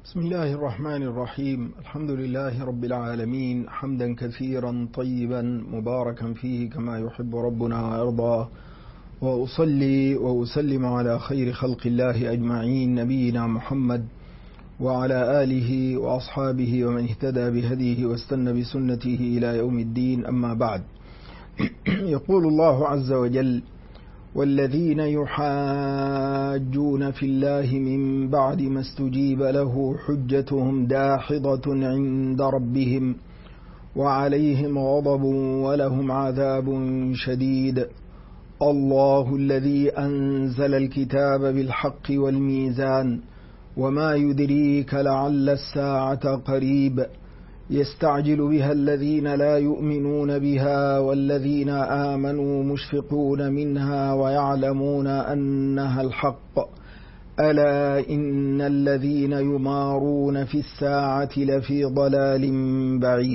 بسم الله الرحمن الرحيم. الحمد لله رب العالمين، حمدا كثيرا طيبا مباركا فيه كما يحب ربنا ويرضى، وأصلي وأسلم على خير خلق الله أجمعين، نبينا محمد وعلى آله وأصحابه ومن اهتدى بهديه واستنى بسنته إلى يوم الدين. أما بعد، يقول الله عز وجل: والذين يحاجون في الله من بعد ما استجيب له حجتهم داحضة عند ربهم وعليهم غضب ولهم عذاب شديد. الله الذي أنزل الكتاب بالحق والميزان وما يدريك لعل الساعة قريب يستعجل بها الذين لا يؤمنون بها والذين آمنوا مشفقون منها ويعلمون أنها الحق ألا إن الذين يمارون في الساعة لفي ضلال بعيد.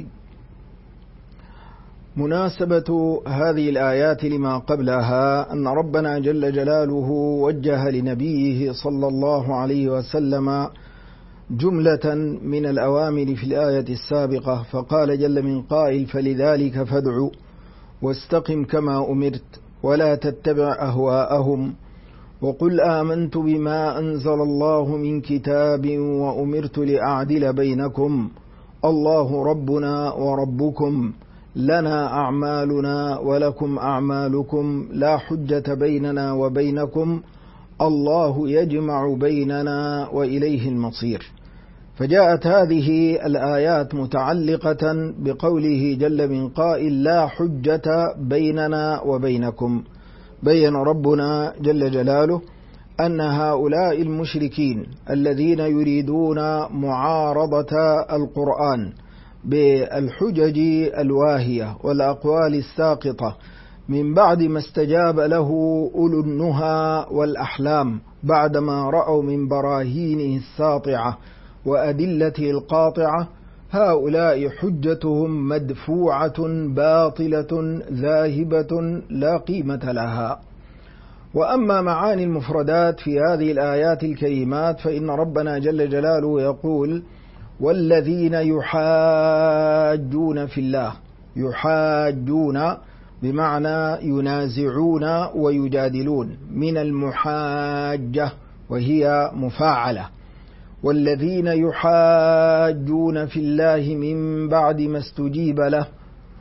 مناسبة هذه الآيات لما قبلها أن ربنا جل جلاله وجه لنبيه صلى الله عليه وسلم جملة من الأوامر في الآية السابقة، فقال جل من قائل: فلذلك فادع واستقم كما أمرت ولا تتبع أهواءهم وقل آمنت بما أنزل الله من كتاب وأمرت لأعدل بينكم الله ربنا وربكم لنا أعمالنا ولكم أعمالكم لا حجة بيننا وبينكم الله يجمع بيننا وإليه المصير. فجاءت هذه الآيات متعلقة بقوله جل من قائل: لا حجة بيننا وبينكم. بين ربنا جل جلاله أن هؤلاء المشركين الذين يريدون معارضة القرآن بالحجج الواهية والأقوال الساقطة من بعد ما استجاب له أولو النهى والأحلام بعدما رأوا من براهينه الساطعة وأدلته القاطعة، هؤلاء حجتهم مدفوعة باطلة ذاهبة لا قيمة لها. وأما معاني المفردات في هذه الآيات الكريمات فإن ربنا جل جلاله يقول: والذين يحاجون في الله. يحاجون بمعنى ينازعون ويجادلون، من المحاجة وهي مفاعلة. والذين يحاجون في الله من بعد ما استجيب له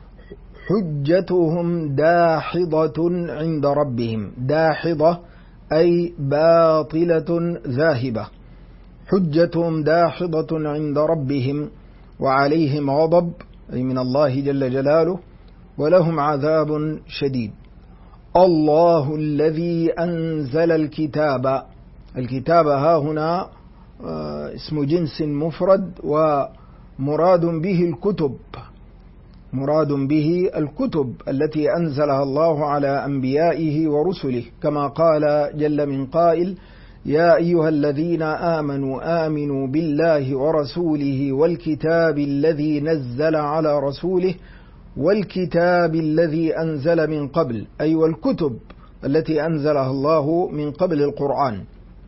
حجتهم داحضة عند ربهم. داحضة أي باطلة ذاهبة. حجتهم داحضة عند ربهم وعليهم غضب أي من الله جل جلاله ولهم عذاب شديد. الله الذي أنزل الكتاب. الكتاب ها هنا اسم جنس مفرد ومراد به الكتب. مراد به الكتب التي أنزلها الله على أنبيائه ورسله، كما قال جل من قائل: يا أيها الذين آمنوا بالله ورسوله والكتاب الذي نزل على رسوله والكتاب الذي أنزل من قبل، أي والكتب التي أنزلها الله من قبل القرآن.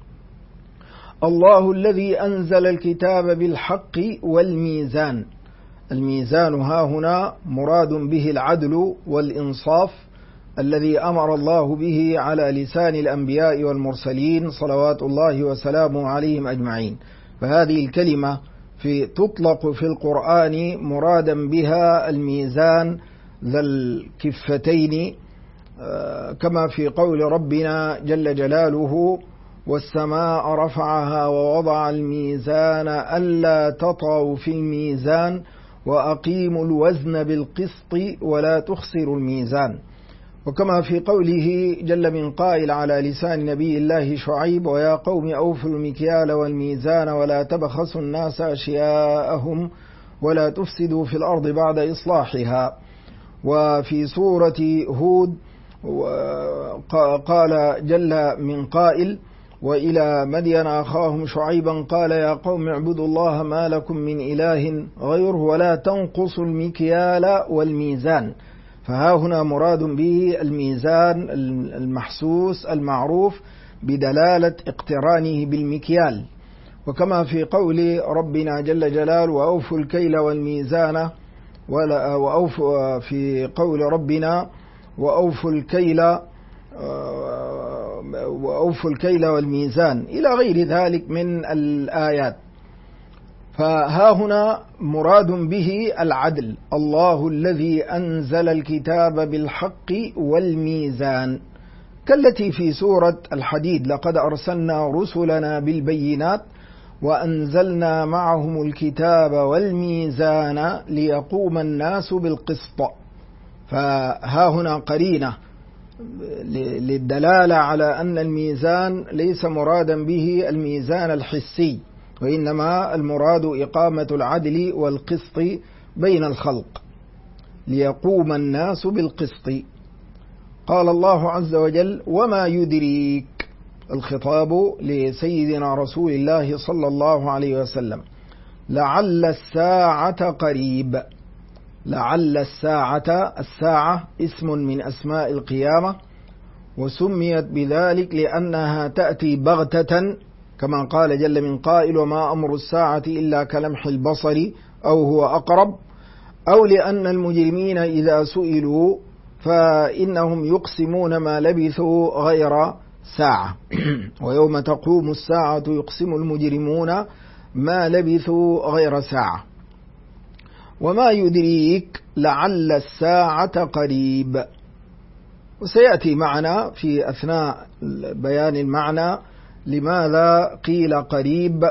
الله الذي أنزل الكتاب بالحق والميزان. الميزان ها هنا مراد به العدل والإنصاف الذي أمر الله به على لسان الأنبياء والمرسلين صلوات الله وسلامه عليهم أجمعين. فهذه الكلمة تطلق في القرآن مرادا بها الميزان ذا الكفتين، كما في قول ربنا جل جلاله: والسماء رفعها ووضع الميزان ألا تطغوا في الميزان وأقيموا الوزن بالقسط ولا تخسروا الميزان. وكما في قوله جل من قائل على لسان نبي الله شعيب: ويا قوم أوفوا المكيال والميزان ولا تبخسوا الناس أشياءهم ولا تفسدوا في الأرض بعد إصلاحها. وفي سورة هود قال جل من قائل: وإلى مدين أخاهم شعيبا قال يا قوم اعبدوا الله ما لكم من إله غيره ولا تنقصوا المكيال والميزان. فها هنا مراد به الميزان المحسوس المعروف بدلالة اقترانه بالمكيال. وكما في قول ربنا جل جلاله وأوفوا الكيل والميزان في قول ربنا وأوفوا الكيل والميزان إلى غير ذلك من الآيات. فها هنا مراد به العدل، الله الذي أنزل الكتاب بالحق والميزان، كالتي في سورة الحديد لقد أرسلنا رسلنا بالبينات وأنزلنا معهم الكتاب والميزان ليقوم الناس بالقسط. فها هنا قرينة للدلالة على أن الميزان ليس مرادا به الميزان الحسي، وإنما المراد إقامة العدل والقسط بين الخلق ليقوم الناس بالقسط. قال الله عز وجل وما يدريك، الخطاب لسيدنا رسول الله صلى الله عليه وسلم، لعل الساعة قريب. لعل الساعة اسم من أسماء القيامة، وسميت بذلك لأنها تأتي بغتة كما قال جل من قائل وما أمر الساعة إلا كلمح البصر أو هو أقرب، أو لأن المجرمين إذا سئلوا فإنهم يقسمون ما لبثوا غير ساعة ويوم تقوم الساعة يقسم المجرمون ما لبثوا غير ساعة. وما يدريك لعل الساعة قريب. وسيأتي معنا في أثناء بيان المعنى لماذا قيل قريب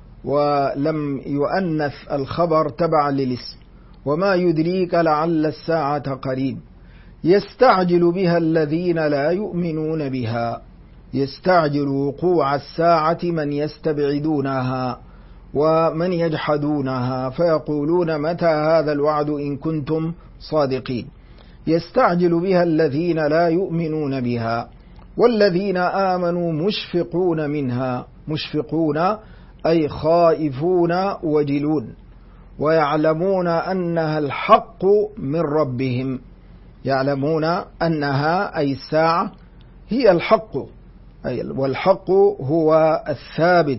ولم يؤنث الخبر تبعا للاسم. وما يدريك لعل الساعة قريب، يستعجل بها الذين لا يؤمنون بها. يستعجل وقوع الساعة من يستبعدونها ومن يجحدونها فيقولون متى هذا الوعد إن كنتم صادقين. يستعجل بها الذين لا يؤمنون بها والذين آمنوا مشفقون منها. مشفقون أي خائفون وجلون، ويعلمون أنها الحق من ربهم. يعلمون أنها أي الساعة هي الحق، والحق هو الثابت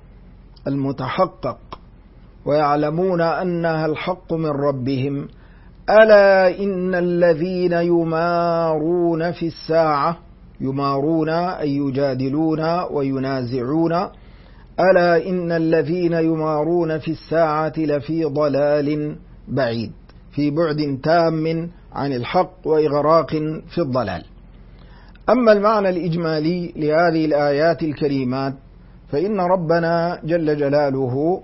المتحقق، ويعلمون أنها الحق من ربهم. ألا إن الذين يمارون في الساعة، يمارون أي يجادلون وينازعون، ألا إن الذين يمارون في الساعة لفي ضلال بعيد، في بعد تام عن الحق وإغراق في الضلال. أما المعنى الإجمالي لهذه الآيات الكريمات فإن ربنا جل جلاله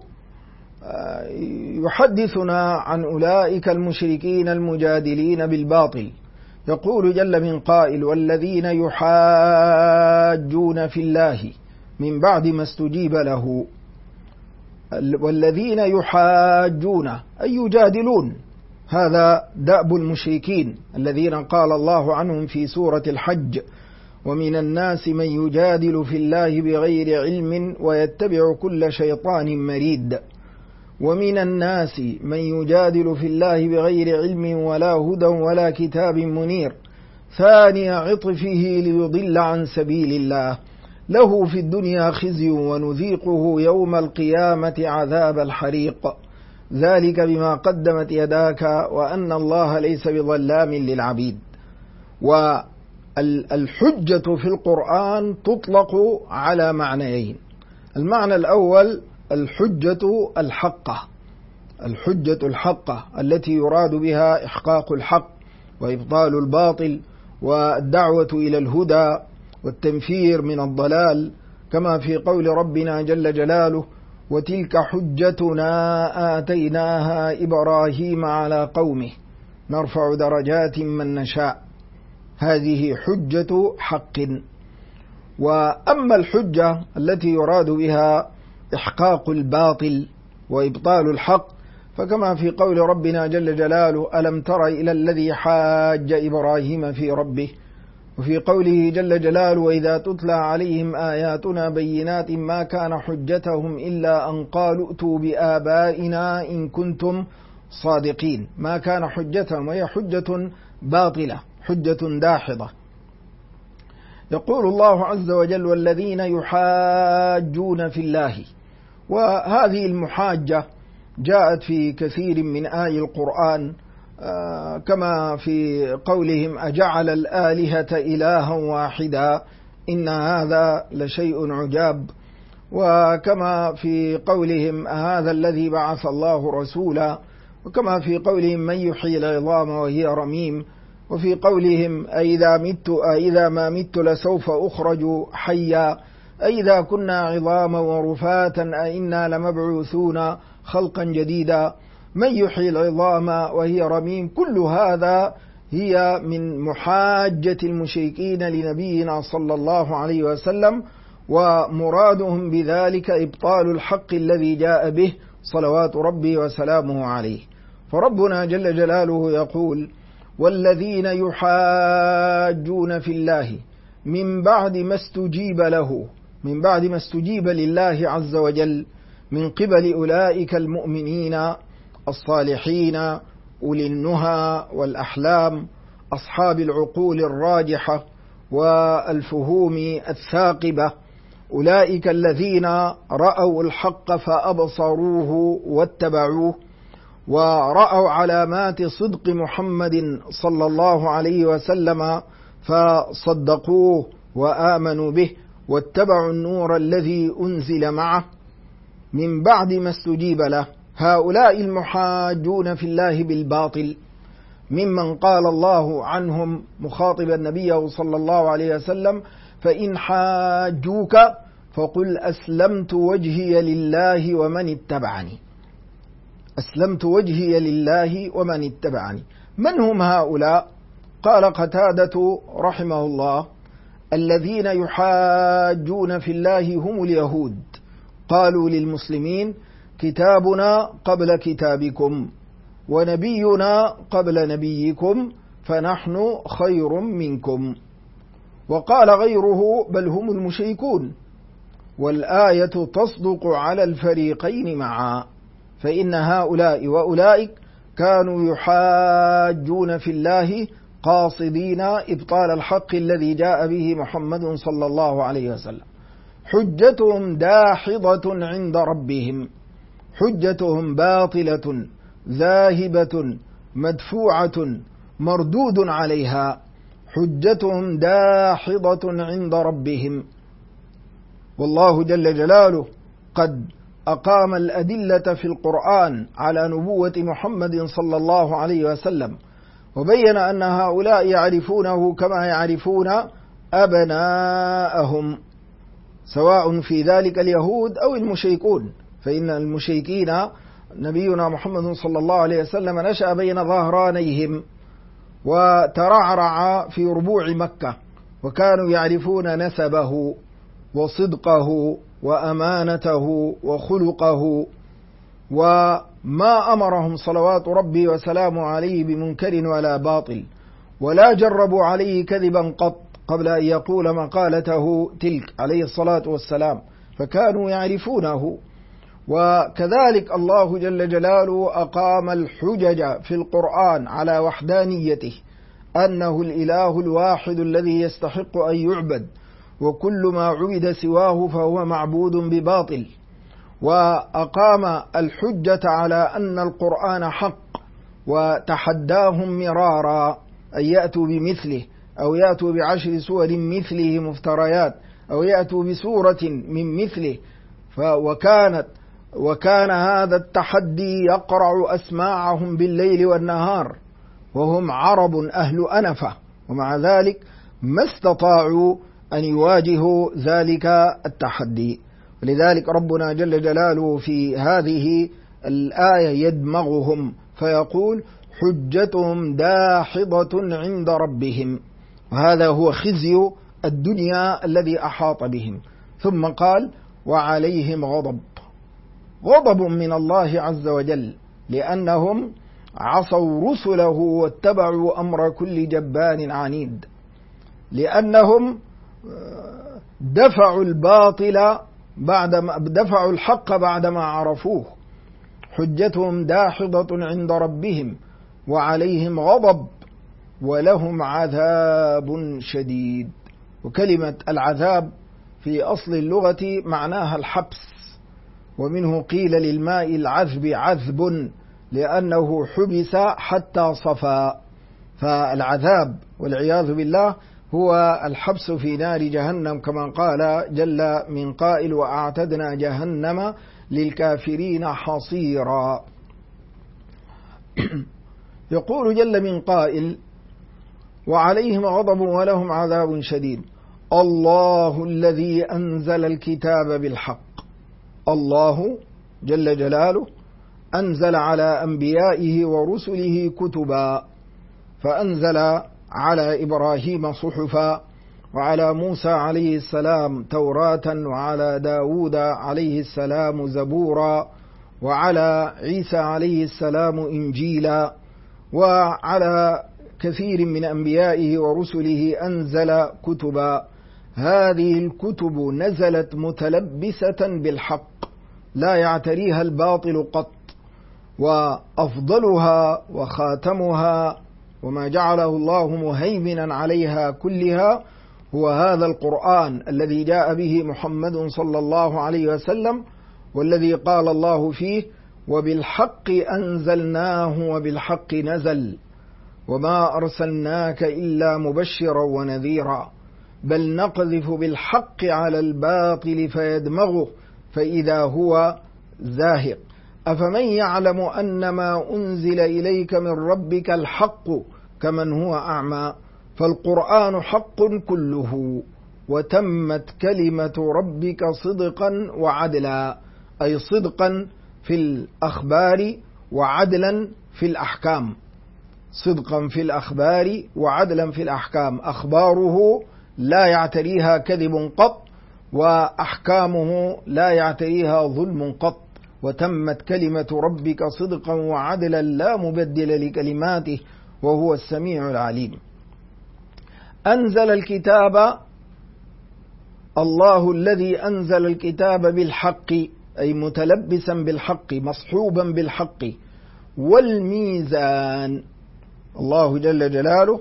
يحدثنا عن أولئك المشركين المجادلين بالباطل. يقول جل من قائل والذين يحاجون في الله من بعد ما استجيب له. والذين يحاجون أي يجادلون، هذا دأب المشركين الذين قال الله عنهم في سورة الحج ومن الناس من يجادل في الله بغير علم ويتبع كل شيطان مريد. ومن الناس من يجادل في الله بغير علم ولا هدى ولا كتاب منير ثاني عطفه ليضل عن سبيل الله له في الدنيا خزي ونذيقه يوم القيامة عذاب الحريق ذلك بما قدمت يداك وأن الله ليس بظلام للعبيد. والحجة في القرآن تطلق على معنيين. المعنى الأول الحجة الحقة، الحجة الحقة التي يراد بها إحقاق الحق وإبطال الباطل والدعوة إلى الهدى والتنفير من الضلال، كما في قول ربنا جل جلاله وتلك حجتنا آتيناها إبراهيم على قومه نرفع درجات من نشاء. هذه حجة حق. وأما الحجة التي يراد بها إحقاق الباطل وإبطال الحق فكما في قول ربنا جل جلاله ألم تر إلى الذي حاج إبراهيم في ربه، وفي قوله جل جلاله وإذا تتلى عليهم آياتنا بينات ما كان حجتهم إلا أن قالوا ائتوا بآبائنا إن كنتم صادقين. ما كان حجتهم، وهي حجة باطلة حجة داحضة. يقول الله عز وجل والذين يحاجون في الله، وهذه المحاجة جاءت في كثير من آي القرآن، كما في قولهم أجعل الآلهة إلها واحدا إن هذا لشيء عجاب، وكما في قولهم هذا الذي بعث الله رسولا، وكما في قولهم من يحيي العظام وهي رميم، وفي قولهم أإذا ما مت لسوف أخرج حيا، أإذا كنا عظاما ورفاتا أإنا لمبعوثون خلقا جديدا، من يحيي العظام وهي رميم. كل هذا هي من محاجة المشركين لنبينا صلى الله عليه وسلم، ومرادهم بذلك إبطال الحق الذي جاء به صلوات ربي وسلامه عليه. فربنا جل جلاله يقول والذين يحاجون في الله من بعد ما استجيب لله عز وجل من قبل أولئك المؤمنين الصالحين أولي النهى والأحلام أصحاب العقول الراجحة والفهوم الثاقبة، أولئك الذين رأوا الحق فأبصروه واتبعوه، ورأوا علامات صدق محمد صلى الله عليه وسلم فصدقوه وآمنوا به واتبعوا النور الذي أنزل معه من بعد ما استجيب له. هؤلاء المحاجون في الله بالباطل ممن قال الله عنهم مخاطبا النبي صلى الله عليه وسلم فإن حاجوك فقل أسلمت وجهي لله ومن اتبعني. أسلمت وجهي لله ومن اتبعني. من هم هؤلاء؟ قال قتادة رحمه الله الذين يحاجون في الله هم اليهود، قالوا للمسلمين كتابنا قبل كتابكم ونبينا قبل نبيكم فنحن خير منكم. وقال غيره بل هم المشركون، والآية تصدق على الفريقين معا، فإن هؤلاء وأولئك كانوا يحاجون في الله قاصدين إبطال الحق الذي جاء به محمد صلى الله عليه وسلم. حجتهم داحضة عند ربهم، حجتهم باطلة ذاهبة مدفوعة مردود عليها، حجتهم داحضة عند ربهم. والله جل جلاله قد أقام الأدلة في القرآن على نبوة محمد صلى الله عليه وسلم، وبين أن هؤلاء يعرفونه كما يعرفون أبناءهم، سواء في ذلك اليهود أو المشركون، فإن المشركين نبينا محمد صلى الله عليه وسلم نشأ بين ظهرانيهم وترعرع في ربوع مكة، وكانوا يعرفون نسبه وصدقه وأمانته وخلقه، وما أمرهم صلوات ربي وسلامه عليه بمنكر ولا باطل، ولا جربوا عليه كذبا قط قبل أن يقول مقالته تلك عليه الصلاة والسلام، فكانوا يعرفونه. وكذلك الله جل جلاله أقام الحجج في القرآن على وحدانيته، أنه الإله الواحد الذي يستحق أن يعبد، وكل ما عبد سواه فهو معبود بباطل. وأقام الحجة على أن القرآن حق، وتحداهم مرارا أن يأتوا بمثله أو يأتوا بعشر سور مثله مفتريات أو يأتوا بسورة من مثله. وكان هذا التحدي يقرع أسماعهم بالليل والنهار، وهم عرب أهل أنفة، ومع ذلك ما استطاعوا أن يواجهوا ذلك التحدي. ولذلك ربنا جل جلاله في هذه الآية يدمغهم فيقول حجتهم داحضة عند ربهم، وهذا هو خزي الدنيا الذي أحاط بهم. ثم قال وعليهم غضب من الله عز وجل، لأنهم عصوا رسله واتبعوا أمر كل جبار عنيد، لأنهم دفعوا الحق بعدما عرفوه. حجتهم داحضة عند ربهم وعليهم غضب ولهم عذاب شديد. وكلمة العذاب في أصل اللغة معناها الحبس، ومنه قيل للماء العذب عذب لأنه حبس حتى صفى. فالعذاب والعياذ بالله هو الحبس في نار جهنم، كما قال جل من قائل: وأعتدنا جهنم للكافرين حصيرا. يقول جل من قائل: وعليهم غضب ولهم عذاب شديد. الله الذي أنزل الكتاب بالحق. الله جل جلاله أنزل على أنبيائه ورسله كتبا، فأنزل على إبراهيم صحفا، وعلى موسى عليه السلام توراة، وعلى داود عليه السلام زبورا، وعلى عيسى عليه السلام إنجيلا، وعلى كثير من أنبيائه ورسله أنزل كتبا. هذه الكتب نزلت متلبسة بالحق لا يعتريها الباطل قط، وأفضلها وخاتمها وما جعله الله مهيمنا عليها كلها هو هذا القرآن الذي جاء به محمد صلى الله عليه وسلم، والذي قال الله فيه: وبالحق أنزلناه وبالحق نزل وما أرسلناك إلا مبشرا ونذيرا بل نقذف بالحق على الباطل فيدمغه فإذا هو زاهق أفمن يعلم أنما أنزل إليك من ربك الحق كمن هو أعمى. فالقرآن حق كله، وتمت كلمة ربك صدقا وعدلا، أي صدقا في الأخبار وعدلا في الأحكام. صدقا في الأخبار وعدلا في الأحكام، أخباره لا يعتريها كذب قط، وأحكامه لا يعتريها ظلم قط. وتمت كلمة ربك صدقا وعدلا لا مبدل لكلماته وهو السميع العليم. أنزل الكتاب، الله الذي أنزل الكتاب بالحق، أي متلبسا بالحق مصحوبا بالحق، والميزان. الله جل جلاله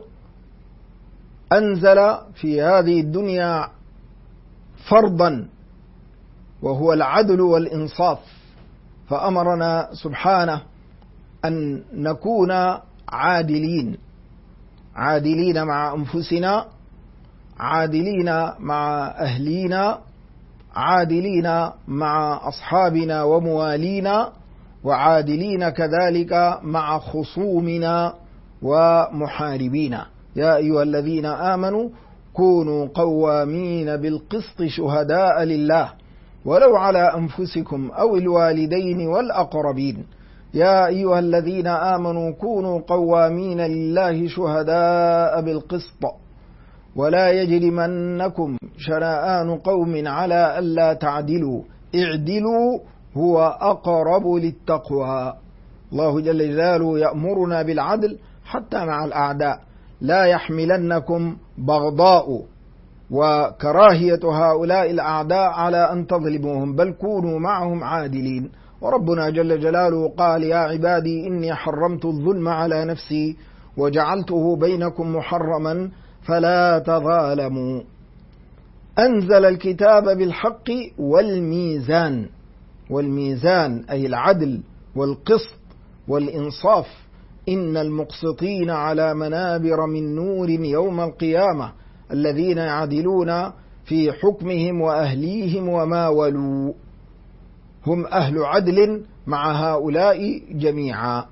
أنزل في هذه الدنيا فرضا وهو العدل والإنصاف، فأمرنا سبحانه أن نكون عادلين، عادلين مع أنفسنا، عادلين مع أهلينا، عادلين مع أصحابنا وموالينا، وعادلين كذلك مع خصومنا ومحاربينا. يا أيها الذين آمنوا كونوا قوامين بالقسط شهداء لله ولو على أنفسكم أو الوالدين والأقربين. يا أيها الذين آمنوا كونوا قوامين لله شهداء بالقسط ولا يجرمنكم شنآن قوم على ألا تعدلوا اعدلوا هو أقرب للتقوى. الله جل جلاله يأمرنا بالعدل حتى مع الأعداء، لا يحملنكم بغضاء وكراهية هؤلاء الأعداء على أن تظلموهم، بل كونوا معهم عادلين. وربنا جل جلاله قال: يا عبادي إني حرمت الظلم على نفسي وجعلته بينكم محرما فلا تظالموا. أنزل الكتاب بالحق والميزان، والميزان أي العدل والقسط والإنصاف. إن المقسطين على منابر من نور يوم القيامة الذين يعدلون في حكمهم وأهليهم وما ولوا، هم أهل عدل مع هؤلاء جميعا.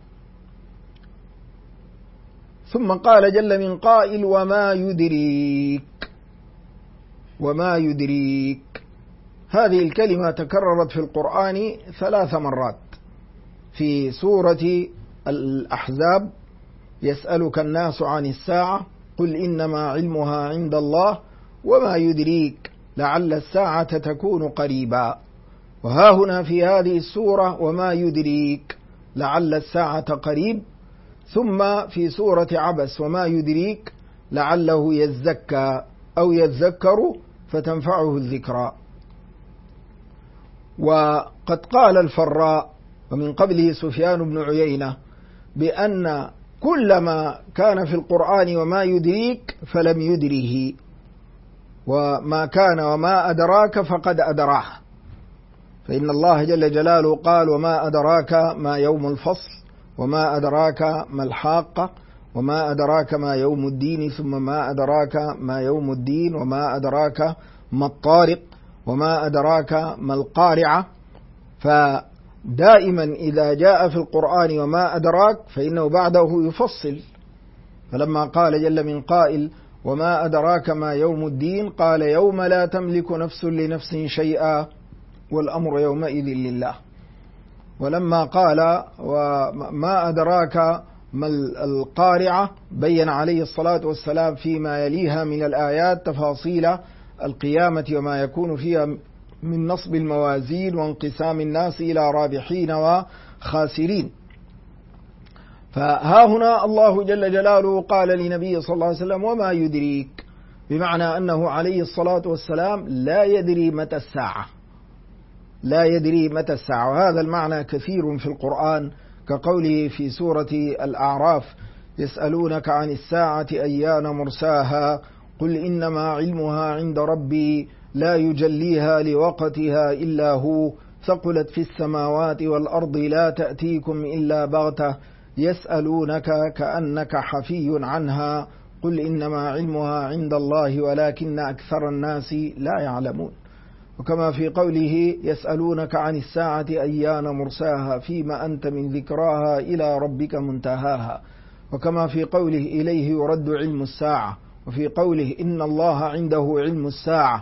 ثم قال جل من قائل: وما يدريك. وما يدريك هذه الكلمة تكررت في القرآن 3 مرات. في سورة الأحزاب: يسألك الناس عن الساعة قل إنما علمها عند الله وما يدريك لعل الساعة تكون قريبا. وها هنا في هذه السورة: وما يدريك لعل الساعة قريب. ثم في سورة عبس: وما يدريك لعله يزكى أو يذكر فتنفعه الذكرى. وقد قال الفراء ومن قبله سفيان بن عيينة بأن كل ما كان في القرآن وما يدريك فلم يدره، وما كان وما أدراك فقد أدراه. فإن الله جل جلاله قال: وما أدراك ما يوم الفصل، وما أدراك ما الحاقة، وما أدراك ما يوم الدين، ثم ما أدراك ما يوم الدين، وما أدراك ما الطارق، وما أدراك ما القارعة. فدائما إذا جاء في القرآن وما أدراك فإنه بعده يفصل. فلما قال جل من قائل: وما أدراك ما يوم الدين، قال: يوم لا تملك نفس لنفس شيئا والأمر يومئذ لله. ولما قال: وما أدراك ما القارعة، بين عليه الصلاة والسلام فيما يليها من الآيات تفاصيل القيامة وما يكون فيها من نصب الموازين وانقسام الناس إلى رابحين وخاسرين. فها هنا الله جل جلاله قال لنبي صلى الله عليه وسلم: وما يدريك، بمعنى أنه عليه الصلاة والسلام لا يدري متى الساعة، لا يدري متى الساعة. وهذا المعنى كثير في القرآن، كقوله في سورة الأعراف: يسألونك عن الساعة أيان مرساها قل إنما علمها عند ربي لا يجليها لوقتها إلا هو ثقلت في السماوات والأرض لا تأتيكم إلا بغتة يسألونك كأنك حفي عنها قل إنما علمها عند الله ولكن أكثر الناس لا يعلمون. وكما في قوله: يسألونك عن الساعة أيان مرساها فيما أنت من ذكراها إلى ربك منتهاها. وكما في قوله: إليه يرد علم الساعة. وفي قوله: إن الله عنده علم الساعة.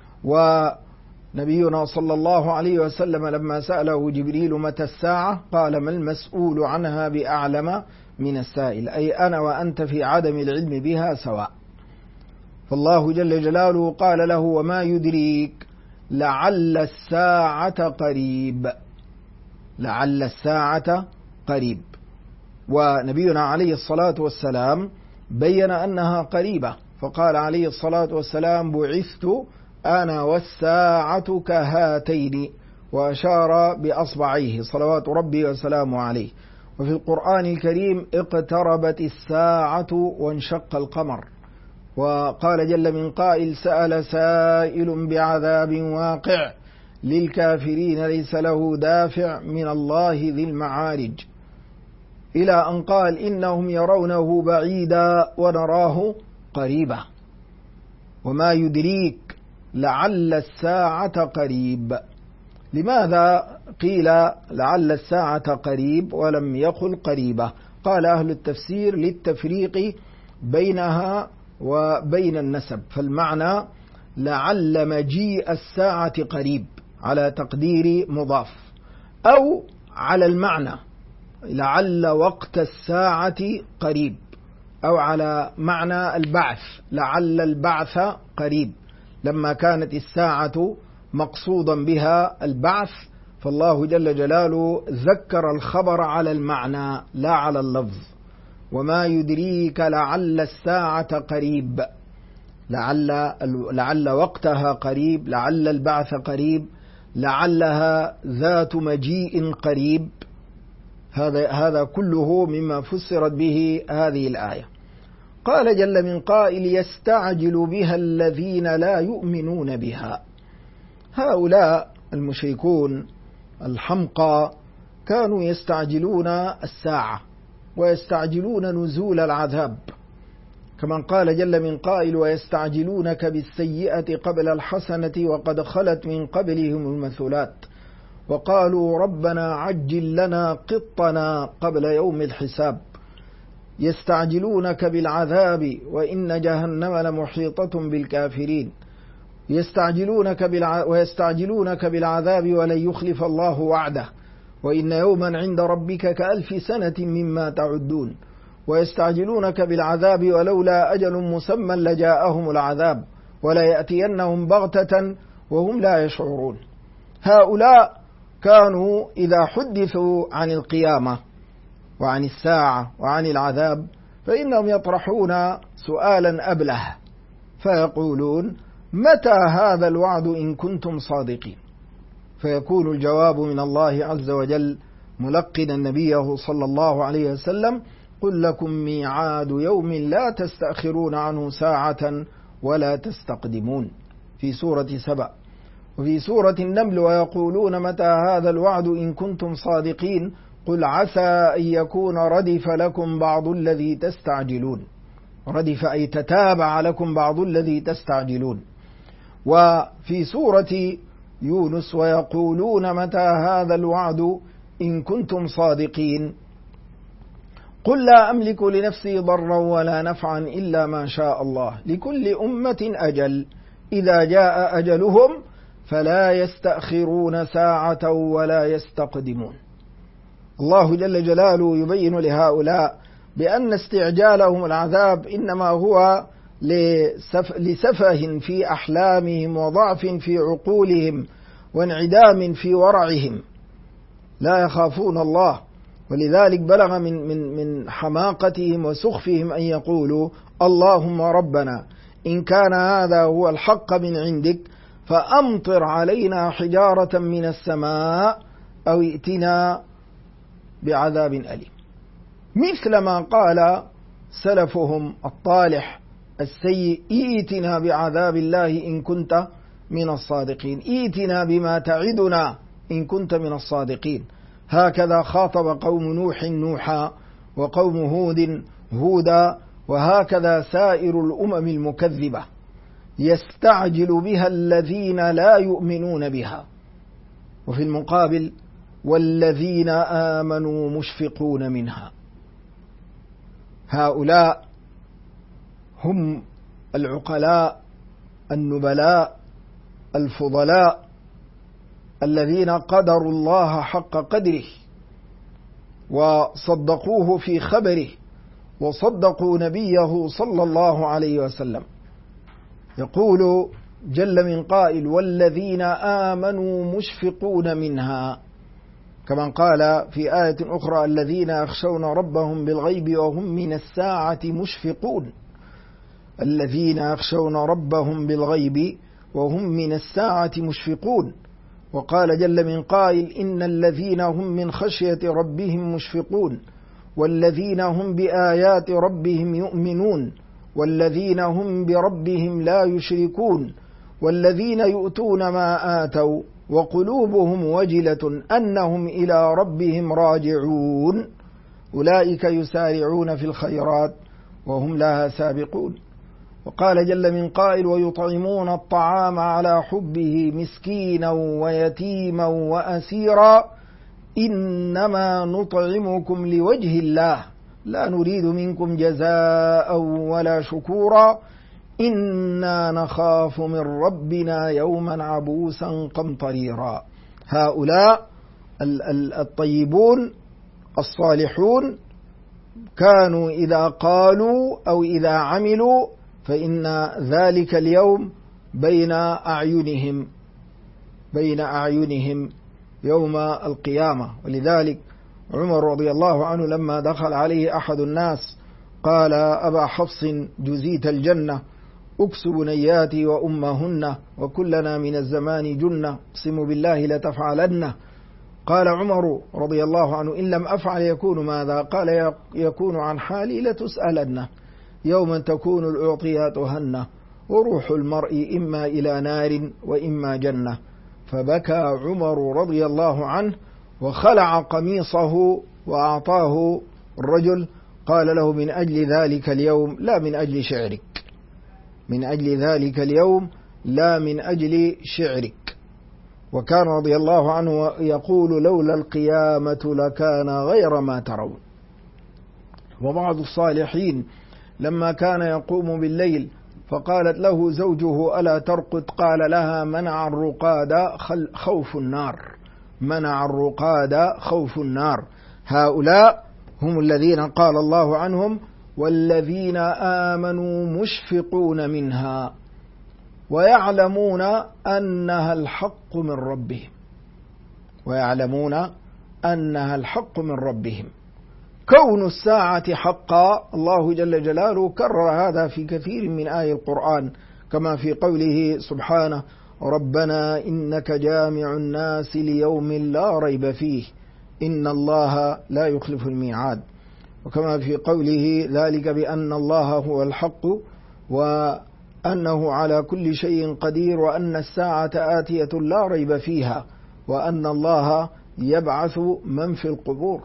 ونبينا صلى الله عليه وسلم لما سأله جبريل متى الساعة قال: ما المسؤول عنها بأعلم من السائل، أي أنا وأنت في عدم العلم بها سواء. فالله جل جلاله قال له: وما يدريك لعل الساعة قريب، لعل الساعة قريب. ونبينا عليه الصلاة والسلام بين أنها قريبة، فقال عليه الصلاة والسلام: بعثت أنا والساعة كهاتين، وأشار بأصبعيه صلوات ربي وسلامه عليه. وفي القرآن الكريم: اقتربت الساعة وانشق القمر. وقال جل من قائل: سأل سائل بعذاب واقع للكافرين ليس له دافع من الله ذي المعارج، إلى أن قال: إنهم يرونه بعيدا ونراه قريبا. وما يدريك لعل الساعة قريب. لماذا قيل لعل الساعة قريب ولم يقل قريبة؟ قال أهل التفسير: للتفريق بينها وبين النسب، فالمعنى لعل مجيء الساعة قريب على تقدير مضاف، أو على المعنى لعل وقت الساعة قريب، أو على معنى البعث لعل البعث قريب، لما كانت الساعة مقصودا بها البعث، فالله جل جلاله ذكر الخبر على المعنى لا على اللفظ. وما يدريك لعل الساعة قريب، لعل وقتها قريب، لعل البعث قريب، لعلها ذات مجيء قريب. هذا كله مما فسرت به هذه الآية. قال جل من قائل: يستعجل بها الذين لا يؤمنون بها. هؤلاء المشركون الحمقى كانوا يستعجلون الساعة ويستعجلون نزول العذاب، كما قال جل من قائل: ويستعجلونك بالسيئة قبل الحسنة وقد خلت من قبلهم المثلات وقالوا ربنا عجل لنا قطنا قبل يوم الحساب يستعجلونك بالعذاب وإن جهنم لمحيطة بالكافرين ويستعجلونك بالعذاب ولن يخلف الله وعده وإن يوما عند ربك كألف سنة مما تعدون ويستعجلونك بالعذاب ولولا أجل مسمى لجاءهم العذاب ولا يأتينهم بغتة وهم لا يشعرون. هؤلاء كانوا إذا حدثوا عن القيامة وعن الساعة وعن العذاب فإنهم يطرحون سؤالا أبله، فيقولون: متى هذا الوعد إن كنتم صادقين؟ فيكون الجواب من الله عز وجل ملقنا نبيه صلى الله عليه وسلم: قل لكم ميعاد يوم لا تستأخرون عنه ساعة ولا تستقدمون، في سورة سبأ. وفي سورة النمل ويقولون متى هذا الوعد إن كنتم صادقين قل عسى أن يكون ردف لكم بعض الذي تستعجلون. ردف أي تتابع لكم بعض الذي تستعجلون. وفي سورة يونس ويقولون متى هذا الوعد إن كنتم صادقين قل لا أملك لنفسي ضرا ولا نفعا إلا ما شاء الله لكل أمة أجل إذا جاء أجلهم فلا يستأخرون ساعة ولا يستقدمون. الله جل جلاله يبين لهؤلاء بأن استعجالهم العذاب إنما هو لسفه في أحلامهم وضعف في عقولهم وانعدام في ورعهم، لا يخافون الله. ولذلك بلغ من حماقتهم وسخفهم أن يقولوا اللهم ربنا إن كان هذا هو الحق من عندك فأمطر علينا حجارة من السماء أو ائتنا بعذاب أليم، مثل ما قال سلفهم الطالح السيء ائتنا بعذاب الله إن كنت من الصادقين، ائتنا بما تعدنا إن كنت من الصادقين. هكذا خاطب قوم نوح نوحا وقوم هود هودا، وهكذا سائر الأمم المكذبة يستعجل بها الذين لا يؤمنون بها. وفي المقابل والذين آمنوا مشفقون منها. هؤلاء هم العقلاء النبلاء الفضلاء الذين قدروا الله حق قدره وصدقوه في خبره وصدقوا نبيه صلى الله عليه وسلم. يقول جل من قائل والذين آمنوا مشفقون منها، كما قال في آية أخرى الذين يخشون ربهم بالغيب وهم من الساعة مشفقون. الذين يخشون ربهم بالغيب وهم من الساعة مشفقون. وقال جل من قائل إن الذين هم من خشية ربهم مشفقون والذين هم بآيات ربهم يؤمنون والذين هم بربهم لا يشركون والذين يؤتون ما آتوا وقلوبهم وجلة أنهم إلى ربهم راجعون أولئك يسارعون في الخيرات وهم لها سابقون. وقال جل من قائل ويطعمون الطعام على حبه مسكينا ويتيما وأسيرا إنما نطعمكم لوجه الله لا نريد منكم جزاء ولا شكورا إنا نخاف من ربنا يوما عبوسا قمطريرا. هؤلاء الطيبون الصالحون كانوا إذا قالوا أو إذا عملوا فإن ذلك اليوم بين أعينهم يوم القيامة. ولذلك عمر رضي الله عنه لما دخل عليه أحد الناس قال أبا حفص جزيت الجنة أكس بنياتي وأمهن وكلنا من الزمان جنة اقسم بالله لتفعلن. قال عمر رضي الله عنه إن لم أفعل يكون ماذا؟ قال يكون عن حالي لتسألن يوما تكون الأعطيات هنة وروح المرء إما إلى نار وإما جنة. فبكى عمر رضي الله عنه وخلع قميصه وأعطاه الرجل. قال له من أجل ذلك اليوم لا من أجل شعرك، من أجل ذلك اليوم لا من أجل شعرك. وكان رضي الله عنه يقول لولا القيامة لكان غير ما ترون. وبعض الصالحين لما كان يقوم بالليل فقالت له زوجه ألا ترقد؟ قال لها منع الرقاد خوف النار، منع الرقاد خوف النار. هؤلاء هم الذين قال الله عنهم والذين آمنوا مشفقون منها ويعلمون أنها الحق من ربهم، ويعلمون أنها الحق من ربهم. كون الساعة حقا الله جل جلاله كرر هذا في كثير من آي القرآن كما في قوله سبحانه ربنا إنك جامع الناس ليوم لا ريب فيه إن الله لا يخلف الميعاد. وكما في قوله ذلك بأن الله هو الحق أنه على كل شيء قدير، وأن الساعة آتية لا ريب فيها، وأن الله يبعث من في القبور.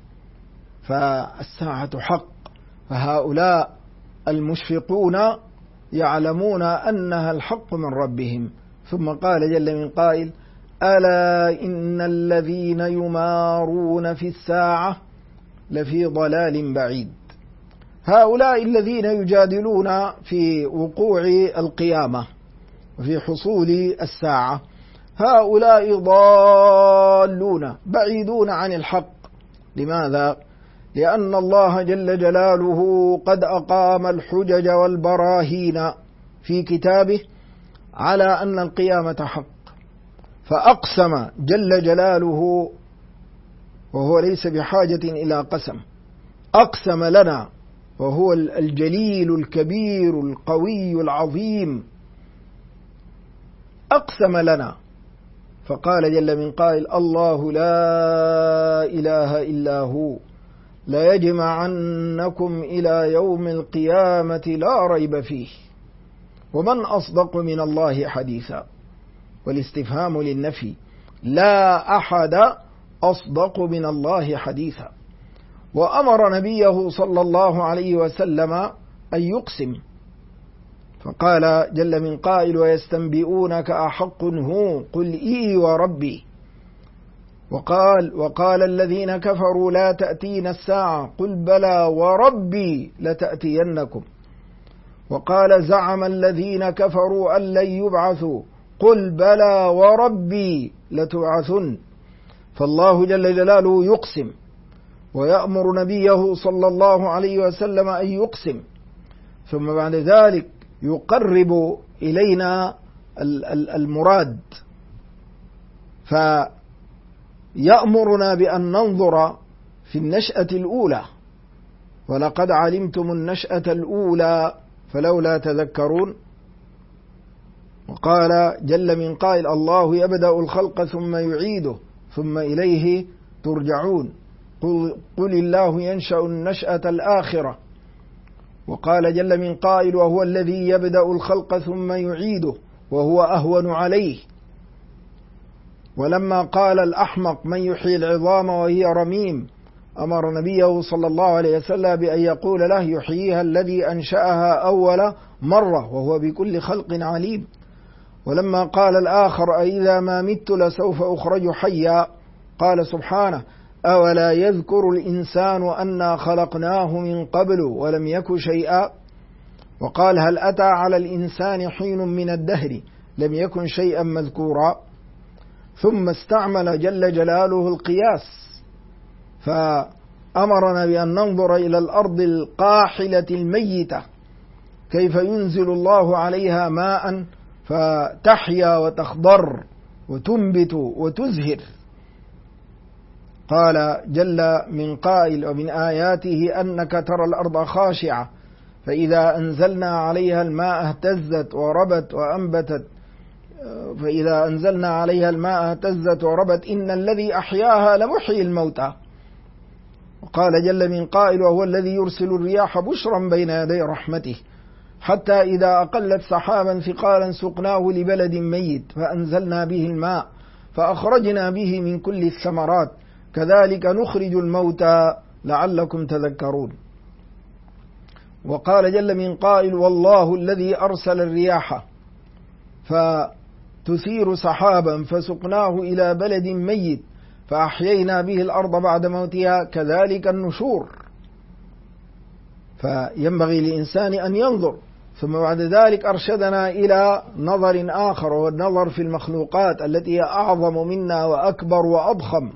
فالساعة حق، فهؤلاء المشفقون يعلمون أنها الحق من ربهم. ثم قال جل من قائل: ألا إن الذين يمارون في الساعة لفي ضلال بعيد. هؤلاء الذين يجادلون في وقوع القيامة وفي حصول الساعة، هؤلاء ضالون بعيدون عن الحق. لماذا؟ لأن الله جل جلاله قد أقام الحجج والبراهين في كتابه على أن القيامة حق، فأقسم جل جلاله، وهو ليس بحاجة إلى قسم، أقسم لنا، وهو الجليل الكبير القوي العظيم، أقسم لنا. فقال جل من قائل: الله لا إله إلا هو ليجمعنكم إلى يوم القيامة لا ريب فيه، ومن أصدق من الله حديثا. والاستفهام للنفي، لا أحد أصدق من الله حديثا. وأمر نبيه صلى الله عليه وسلم أن يقسم، فقال جل من قائل: ويستنبئونك أحق هو قل إي وربي. وقال الذين كفروا لا تأتينا الساعة قل بلى وربي لتأتينكم. وقال زعم الذين كفروا أن لن يبعثوا قل بلى وربي لتبعثن. فالله جل جلاله يقسم، ويأمر نبيه صلى الله عليه وسلم أن يقسم، ثم بعد ذلك يقرب إلينا المراد، فيأمرنا بأن ننظر في النشأة الأولى: ولقد علمتم النشأة الأولى فلولا تذكرون. وقال جل من قائل: الله يبدأ الخلق ثم يعيده ثم إليه ترجعون. قل الله ينشأ النشأة الآخرة. وقال جل من قائل: وهو الذي يبدأ الخلق ثم يعيده وهو أهون عليه. ولما قال الأحمق من يحيي العظام وهي رميم، أمر نبيه صلى الله عليه وسلم بأن يقول له: يحييها الذي أنشأها أول مرة وهو بكل خلق عليم. ولما قال الآخر: أإذا ما مت لسوف أخرج حيا، قال سبحانه: أولا يذكر الإنسان أنا خلقناه من قبل ولم يك شيئا. وقال: هل أتى على الإنسان حين من الدهر لم يكن شيئا مذكورا. ثم استعمل جل جلاله القياس، فأمرنا بأن ننظر إلى الأرض القاحلة الميتة كيف ينزل الله عليها ماء فتحيا وتخضر وتنبت وتزهر. قال جل من قائل: ومن آياته أنك ترى الأرض خاشعة فإذا أنزلنا عليها الماء اهتزت وربت وأنبتت إن الذي أحياها لمحيي الموتى. وقال جل من قائل: وهو الذي يرسل الرياح بشرا بين يدي رحمته حتى إذا أقلت سحابا ثقالا سقناه لبلد ميت فأنزلنا به الماء فأخرجنا به من كل الثمرات كذلك نخرج الموتى لعلكم تذكرون. وقال جل من قائل: والله الذي أرسل الرياح فتثير سحابا فسقناه إلى بلد ميت فأحيينا به الأرض بعد موتها كذلك النشور. فينبغي للإنسان أن ينظر. ثم بعد ذلك أرشدنا إلى نظر آخر، والنظر في المخلوقات التي هي أعظم منا وأكبر وأضخم.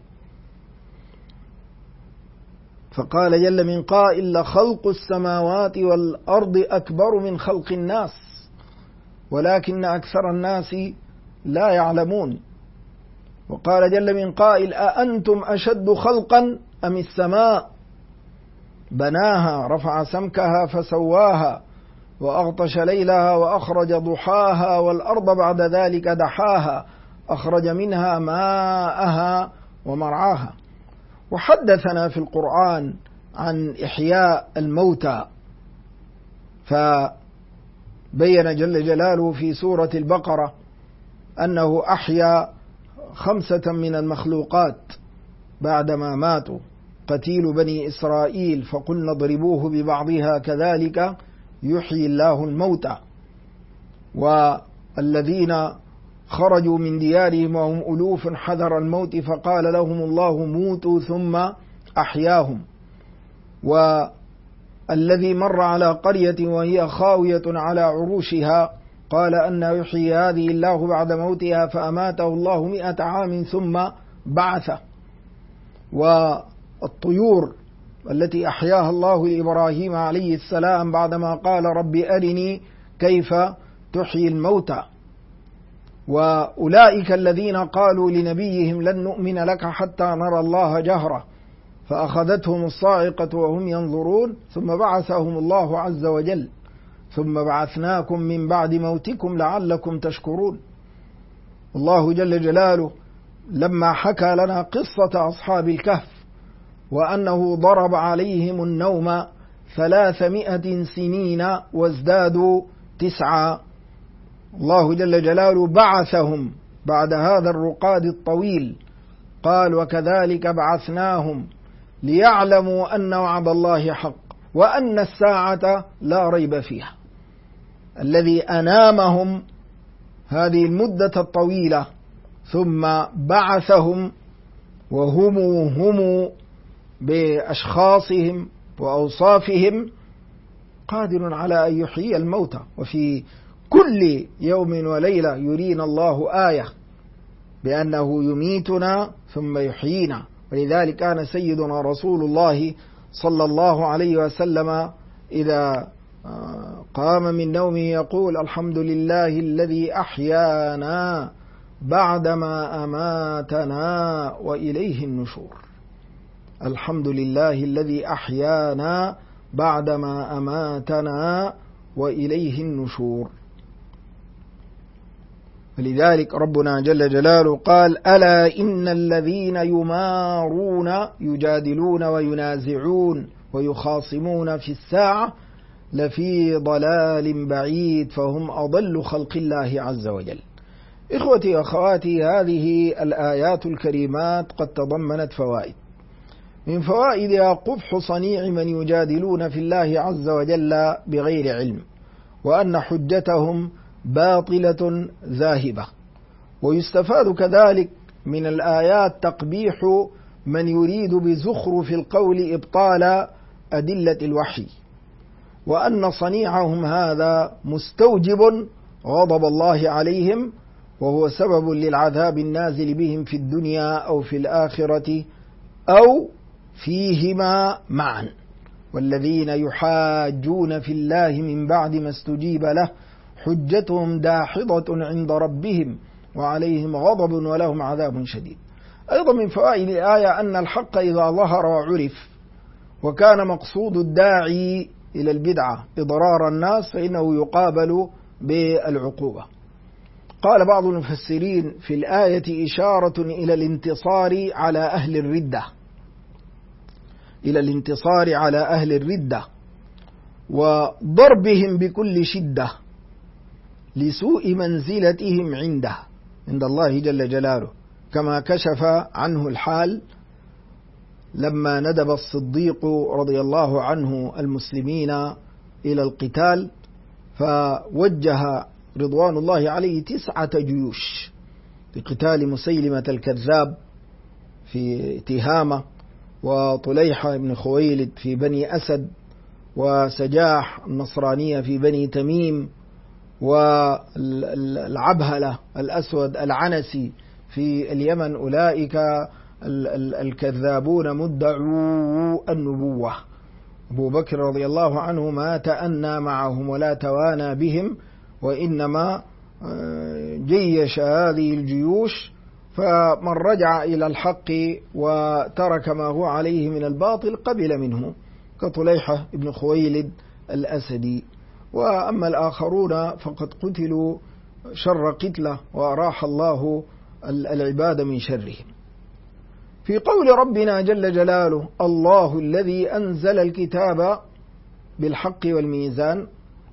فقال جل من قائل: لخلق السماوات والأرض أكبر من خلق الناس ولكن أكثر الناس لا يعلمون. وقال جل من قائل: أأنتم أشد خلقا أم السماء بناها رفع سمكها فسواها وأغطش ليلها وأخرج ضحاها والأرض بعد ذلك دحاها أخرج منها ماءها ومرعاها. وحدثنا في القرآن عن إحياء الموتى، فبين بين جل جلاله في سورة البقرة أنه أحيا 5 من المخلوقات بعدما ماتوا، قتيل بني إسرائيل فقلنا اضربوه ببعضها كذلك يحيي الله الموتى، والذين خرجوا من ديارهم وهم ألوف حذر الموت فقال لهم الله موتوا ثم أحياهم، والذي مر على قرية وهي خاوية على عروشها قال أن يحيي هذه الله بعد موتها فأماته الله 100 عام ثم بعثه، والطيور التي أحياها الله لإبراهيم عليه السلام بعدما قال رب أرني كيف تحيي الموتى، وأولئك الذين قالوا لنبيهم لن نؤمن لك حتى نرى الله جهرة فأخذتهم الصاعقة وهم ينظرون ثم بعثهم الله عز وجل ثم بعثناكم من بعد موتكم لعلكم تشكرون. الله جل جلاله لما حكى لنا قصة أصحاب الكهف وأنه ضرب عليهم النوم 300 سنين وازدادوا 9، الله جل جلاله بعثهم بعد هذا الرقاد الطويل قال وكذلك بعثناهم ليعلموا أن وعد الله حق وأن الساعة لا ريب فيها. الذي أنامهم هذه المدة الطويلة ثم بعثهم وهم بأشخاصهم وأوصافهم قادر على أن يحيي الموتى، وفي كل يوم وليلة يرينا الله آية بأنه يميتنا ثم يحيينا. ولذلك كان سيدنا رسول الله صلى الله عليه وسلم إذا قام من نومه يقول الحمد لله الذي أحيانا بعدما أماتنا وإليه النشور. الحمد لله الذي أحيانا بعدما أماتنا وإليه النشور. فلذلك ربنا جل جلاله قال ألا إن الذين يمارون يجادلون وينازعون ويخاصمون في الساعة لفي ضلال بعيد فهم أضل خلق الله عز وجل. إخوتي وأخواتي، هذه الآيات الكريمات قد تضمنت فوائد، من فوائدها قبح صنيع من يجادلون في الله عز وجل بغير علم، وأن حجتهم باطلة ذاهبة. ويستفاد كذلك من الآيات تقبيح من يريد بزخرف القول إبطال أدلة الوحي، وأن صنيعهم هذا مستوجب غضب الله عليهم وهو سبب للعذاب النازل بهم في الدنيا أو في الآخرة أو فيهما معا. والذين يحاجون في الله من بعد ما استجيب له حجتهم داحضة عند ربهم وعليهم غضب ولهم عذاب شديد. أيضا من فوائد الآية أن الحق إذا ظهر وعرف وكان مقصود الداعي إلى البدعة إضرار الناس فإنه يقابل بالعقوبة. قال بعض المفسرين في الآية إشارة إلى الانتصار على أهل الردة، إلى الانتصار على أهل الردة وضربهم بكل شدة لسوء منزلتهم عند الله جل جلاله، كما كشف عنه الحال لما ندب الصديق رضي الله عنه المسلمين إلى القتال، فوجه رضوان الله عليه 9 جيوش لقتال مسيلمة الكذاب في تهامة، وطليحة بن خويلد في بني أسد، وسجاح النصرانية في بني تميم، والعبهلة الأسود العنسي في اليمن. أولئك الكذابون مدعوا النبوة. أبو بكر رضي الله عنه ما تأنى معهم ولا توانى بهم، وإنما جيش هذه الجيوش، فمن رجع إلى الحق وترك ما هو عليه من الباطل قبل منه، كطليحة ابن خويلد الأسدي. وأما الآخرون فقد قتلوا شر قتلة وأراح الله العباد من شرهم. في قول ربنا جل جلاله الله الذي أنزل الكتاب بالحق والميزان،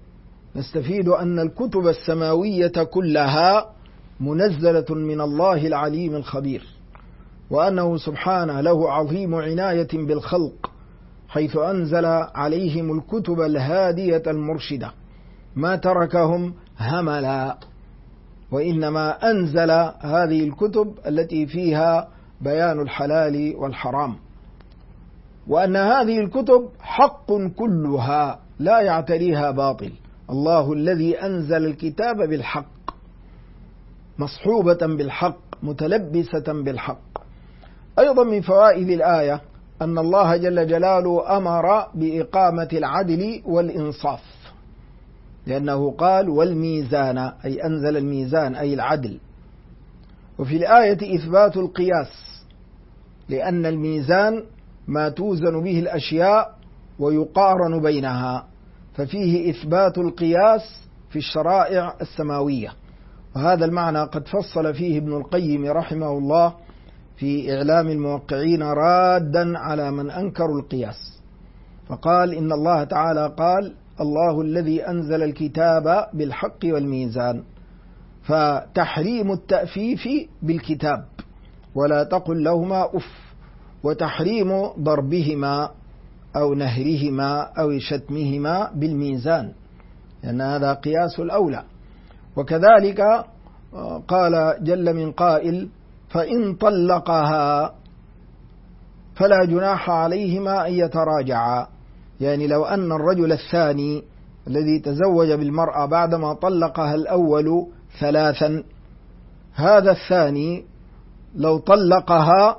نستفيد أن الكتب السماوية كلها منزلة من الله العليم الخبير، وأنه سبحانه له عظيم عناية بالخلق، حيث أنزل عليهم الكتب الهادية المرشدة، ما تركهم هملا، وإنما أنزل هذه الكتب التي فيها بيان الحلال والحرام، وأن هذه الكتب حق كلها لا يعتريها باطل. الله الذي أنزل الكتاب بالحق، مصحوبة بالحق، متلبسة بالحق. أيضا من فوائد الآية أن الله جل جلاله أمر بإقامة العدل والإنصاف، لأنه قال والميزان، أي أنزل الميزان أي العدل. وفي الآية إثبات القياس، لأن الميزان ما توزن به الأشياء ويقارن بينها، ففيه إثبات القياس في الشرائع السماوية. وهذا المعنى قد فصل فيه ابن القيم رحمه الله في إعلام الموقعين رادا على من أنكروا القياس، فقال إن الله تعالى قال الله الذي أنزل الكتاب بالحق والميزان، فتحريم التأفيف بالكتاب ولا تقل لهما أف، وتحريم ضربهما أو نهرهما أو شتمهما بالميزان، لأن هذا قياس الأولى. وكذلك قال جل من قائل فإن طلقها فلا جناح عليهما أن يتراجعا، يعني لو أن الرجل الثاني الذي تزوج بالمرأة بعدما طلقها الأول ثلاثا، هذا الثاني لو طلقها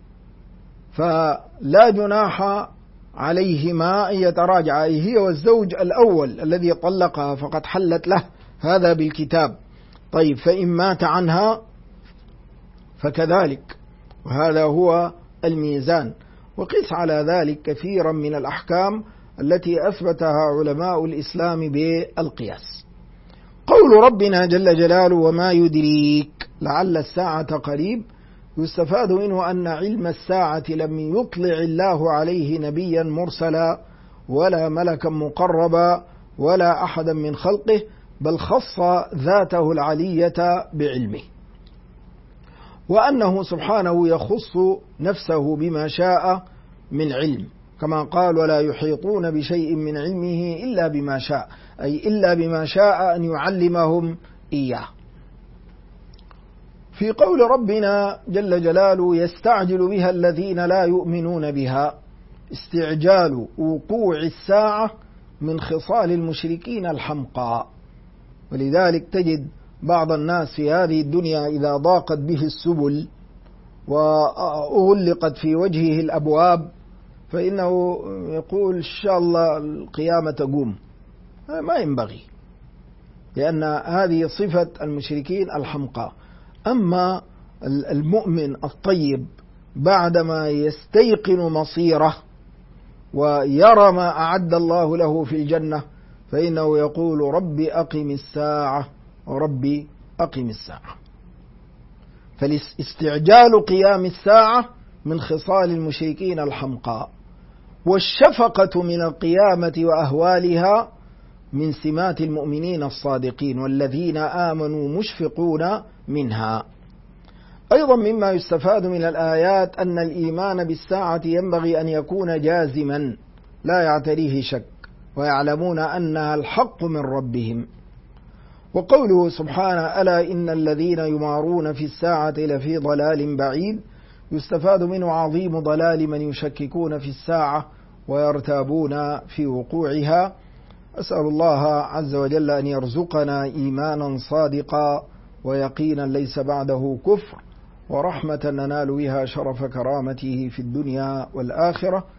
فلا جناح عليهما أن يتراجعا، أي هي والزوج الأول الذي طلقها فقد حلت له، هذا بالكتاب. طيب فإن مات عنها فكذلك، وهذا هو الميزان. وقس على ذلك كثيرا من الأحكام التي أثبتها علماء الإسلام بالقياس. قول ربنا جل جلاله وما يدريك لعل الساعة قريب، يستفاد منه أن علم الساعة لم يطلع الله عليه نبيا مرسلا ولا ملكا مقربا ولا أحدا من خلقه، بل خص ذاته العلية بعلمه، وأنه سبحانه يخص نفسه بما شاء من علم، كما قال ولا يحيطون بشيء من علمه إلا بما شاء، أي إلا بما شاء أن يعلمهم إياه. في قول ربنا جل جلاله يستعجل بها الذين لا يؤمنون بها، استعجال وقوع الساعة من خصال المشركين الحمقى، ولذلك تجد بعض الناس في هذه الدنيا إذا ضاقت به السبل وأغلقت في وجهه الأبواب فإنه يقول إن شاء الله القيامة تقوم. ما ينبغي، لأن هذه صفة المشركين الحمقى. أما المؤمن الطيب بعدما يستيقن مصيره ويرى ما أعد الله له في الجنة فإنه يقول ربي أقم الساعة وربي أقم الساعة. فالاستعجال قيام الساعة من خصال المشركين الحمقى، والشفقة من القيامة وأهوالها من سمات المؤمنين الصادقين والذين آمنوا مشفقون منها. أيضا مما يستفاد من الآيات أن الإيمان بالساعة ينبغي أن يكون جازما لا يعتريه شك، ويعلمون أنها الحق من ربهم. وقوله سبحانه ألا إن الذين يمارون في الساعة لفي ضلال بعيد، يستفاد منه عظيم ضلال من يشككون في الساعة ويرتابون في وقوعها. أسأل الله عز وجل أن يرزقنا إيمانا صادقا ويقينا ليس بعده كفر، ورحمة ننال بها شرف كرامته في الدنيا والآخرة.